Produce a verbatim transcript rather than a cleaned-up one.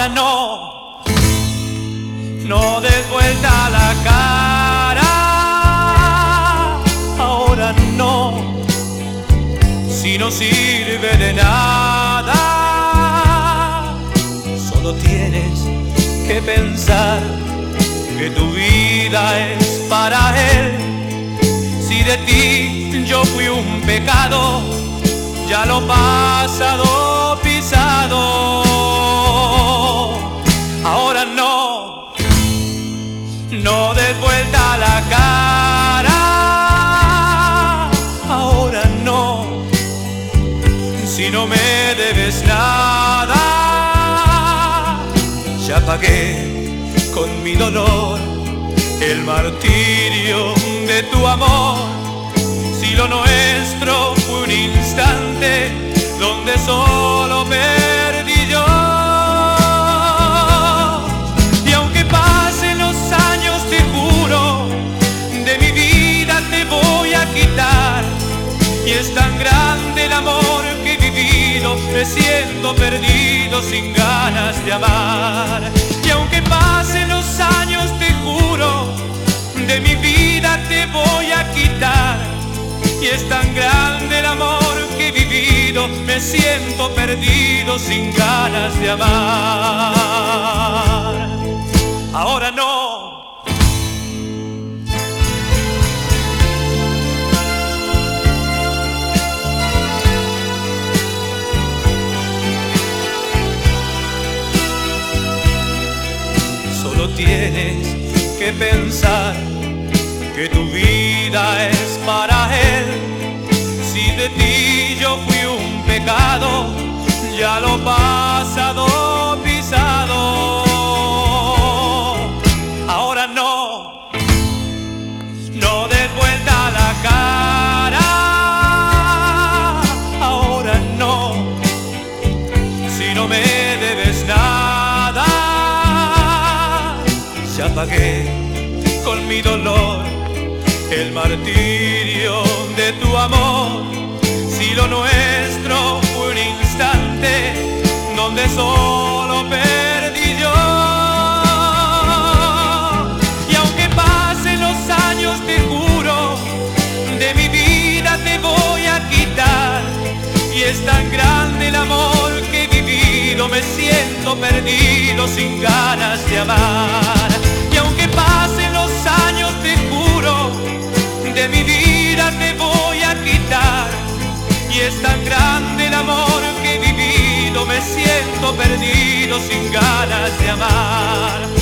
Ahora no, no des vuelta la cara. Ahora no, si no sirve de nada. Solo tienes que pensar que tu vida es para él. Si de ti yo fui un pecado, ya lo pasado pisado. Ahora no, no des vuelta la cara. Ahora no, si no me debes nada. Ya pagué con mi dolor el martirio de tu amor. Si lo nuestro fue un instante donde solo perdí yo. Y aunque pasen los años, te juro, de mi vida te voy a quitar. Y es tan grande el amor que he vivido, me siento perdido sin ganas de amar. Y aunque pasen los años, te juro, de mi vida te voy a quitar. Y es tan grande el amor que he vivido, me siento perdido sin ganas de amar. Ahora no. Solo tienes que pensar que tu vida es para él. Si de ti yo fui un pecado, ya lo pasado pisado. Ahora no, no des vuelta la cara. Ahora no, si no me debes nada. Ya pagué con mi dolor el martirio de tu amor. Si lo nuestro fue un instante donde solo perdí yo. Y aunque pasen los años, te juro, de mi vida te voy a quitar. Y es tan grande el amor que he vivido, me siento perdido sin ganas de amar. Y aunque pasen los años, te juro, de mi vida te voy a quitar. Y es tan grande el amor que he vivido, me siento perdido sin ganas de amar.